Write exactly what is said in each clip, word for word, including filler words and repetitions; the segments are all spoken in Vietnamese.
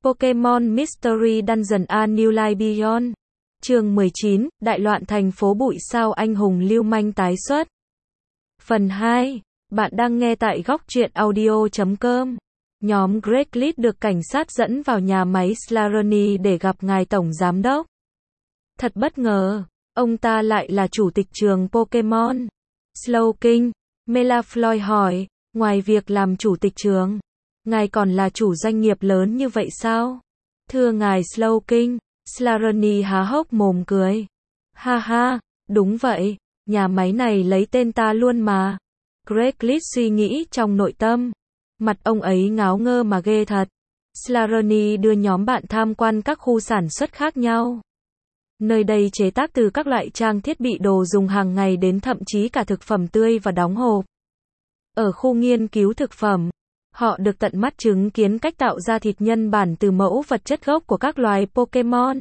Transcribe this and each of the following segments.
Pokémon Mystery Dungeon: A New Life Beyond. Chương mười chín, Đại loạn thành phố bụi sao anh hùng lưu manh tái xuất. Phần hai. Bạn đang nghe tại góc truyện audio chấm com. Nhóm Greg được cảnh sát dẫn vào nhà máy Slarony để gặp ngài tổng giám đốc. Thật bất ngờ, ông ta lại là chủ tịch trường Pokémon. Slowking, Malfoy hỏi, ngoài việc làm chủ tịch trường, ngài còn là chủ doanh nghiệp lớn như vậy sao? Thưa ngài Slowking, Slarony há hốc mồm cười. Ha ha, đúng vậy, nhà máy này lấy tên ta luôn mà. Greg suy nghĩ trong nội tâm. Mặt ông ấy ngáo ngơ mà ghê thật. Slarony đưa nhóm bạn tham quan các khu sản xuất khác nhau. Nơi đây chế tác từ các loại trang thiết bị đồ dùng hàng ngày đến thậm chí cả thực phẩm tươi và đóng hộp. Ở khu nghiên cứu thực phẩm, họ được tận mắt chứng kiến cách tạo ra thịt nhân bản từ mẫu vật chất gốc của các loài Pokémon.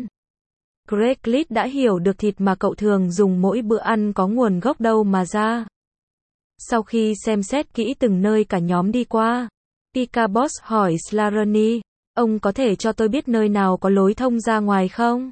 Greg đã hiểu được thịt mà cậu thường dùng mỗi bữa ăn có nguồn gốc đâu mà ra. Sau khi xem xét kỹ từng nơi cả nhóm đi qua, Pika Boss hỏi Slarony, ông có thể cho tôi biết nơi nào có lối thông ra ngoài không?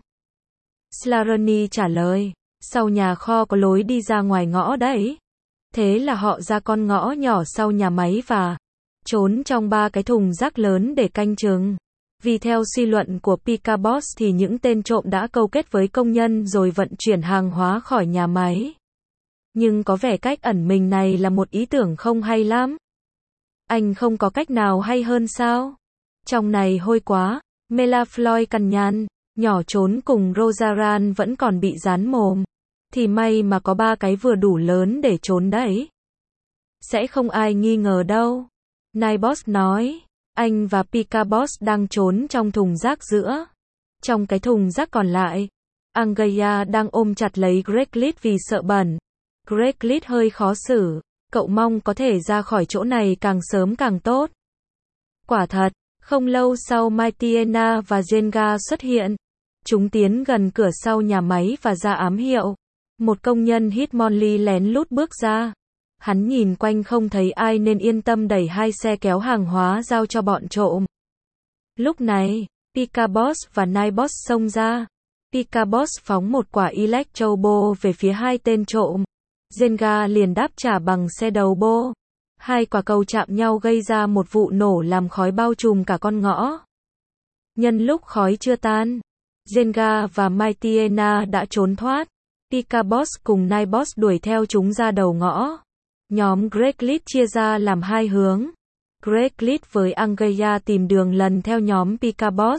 Slarony trả lời, sau nhà kho có lối đi ra ngoài ngõ đấy. Thế là họ ra con ngõ nhỏ sau nhà máy và trốn trong ba cái thùng rác lớn để canh chừng. Vì theo suy luận của Pika Boss thì những tên trộm đã câu kết với công nhân rồi vận chuyển hàng hóa khỏi nhà máy. Nhưng có vẻ cách ẩn mình này là một ý tưởng không hay lắm. Anh không có cách nào hay hơn sao? Trong này hôi quá, Malfoy cằn nhằn, nhỏ trốn cùng Rosaran vẫn còn bị dán mồm. Thì may mà có ba cái vừa đủ lớn để trốn đấy. Sẽ không ai nghi ngờ đâu. Nightboss nói, anh và Pika Boss đang trốn trong thùng rác giữa. Trong cái thùng rác còn lại, Angaya đang ôm chặt lấy Greg vì sợ bẩn. Greg hơi khó xử, cậu mong có thể ra khỏi chỗ này càng sớm càng tốt. Quả thật, không lâu sau Mightyena và Jenga xuất hiện. Chúng tiến gần cửa sau nhà máy và ra ám hiệu. Một công nhân Hitmonlee lén lút bước ra. Hắn nhìn quanh không thấy ai nên yên tâm đẩy hai xe kéo hàng hóa giao cho bọn trộm. Lúc này, Pika Boss và Nightboss xông ra. Pika Boss phóng một quả Electro Ball về phía hai tên trộm. Jenga liền đáp trả bằng xe đầu bô. Hai quả cầu chạm nhau gây ra một vụ nổ làm khói bao trùm cả con ngõ. Nhân lúc khói chưa tan, Jenga và Mightyena đã trốn thoát. Pika Boss cùng Nightboss đuổi theo chúng ra đầu ngõ. Nhóm Greg chia ra làm hai hướng. Greg với Angaya tìm đường lần theo nhóm Pika Boss.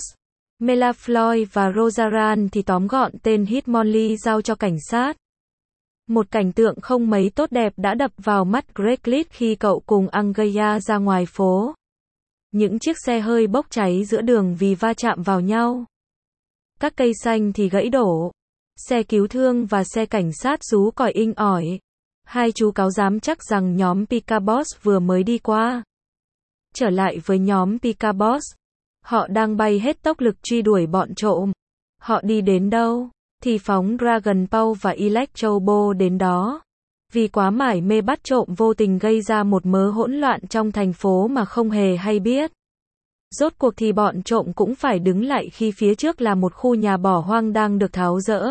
Malfoy và Rosaran thì tóm gọn tên Hitmonlee giao cho cảnh sát. Một cảnh tượng không mấy tốt đẹp đã đập vào mắt Greg khi cậu cùng Angaya ra ngoài phố. Những chiếc xe hơi bốc cháy giữa đường vì va chạm vào nhau. Các cây xanh thì gãy đổ. Xe cứu thương và xe cảnh sát rú còi inh ỏi. Hai chú cáo dám chắc rằng nhóm Pika Boss vừa mới đi qua. Trở lại với nhóm Pika Boss. Họ đang bay hết tốc lực truy đuổi bọn trộm. Họ đi đến đâu thì phóng Dragon Ball và Electro Ball đến đó. Vì quá mải mê bắt trộm vô tình gây ra một mớ hỗn loạn trong thành phố mà không hề hay biết. Rốt cuộc thì bọn trộm cũng phải đứng lại khi phía trước là một khu nhà bỏ hoang đang được tháo dỡ.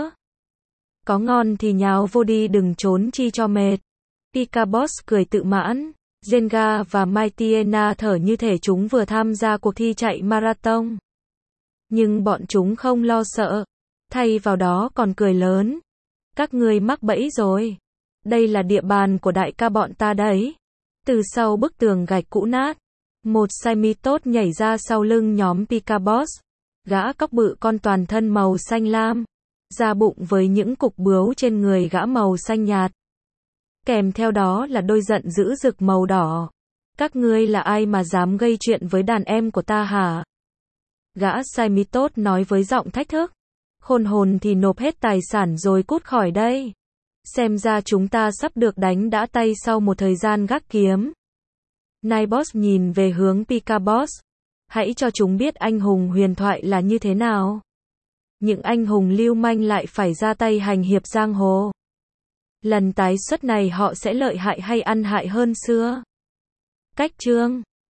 Có ngon thì nhào vô đi đừng trốn chi cho mệt. Pika Boss cười tự mãn. Jenga và Mightyena thở như thể chúng vừa tham gia cuộc thi chạy marathon. Nhưng bọn chúng không lo sợ. Thay vào đó còn cười lớn. Các ngươi mắc bẫy rồi. Đây là địa bàn của đại ca bọn ta đấy. Từ sau bức tường gạch cũ nát, một Simi tốt nhảy ra sau lưng nhóm Pika Boss. Gã cóc bự con toàn thân màu xanh lam. Da bụng với những cục bướu trên người gã màu xanh nhạt. Kèm theo đó là đôi giận dữ rực màu đỏ. Các ngươi là ai mà dám gây chuyện với đàn em của ta hả? Gã Simi tốt nói với giọng thách thức. Khôn hồn thì nộp hết tài sản rồi cút khỏi đây. Xem ra chúng ta sắp được đánh đã tay sau một thời gian gác kiếm. Nightboss nhìn về hướng Pika Boss. Hãy cho chúng biết anh hùng huyền thoại là như thế nào. Những anh hùng lưu manh lại phải ra tay hành hiệp giang hồ. Lần tái xuất này họ sẽ lợi hại hay ăn hại hơn xưa? Cách chương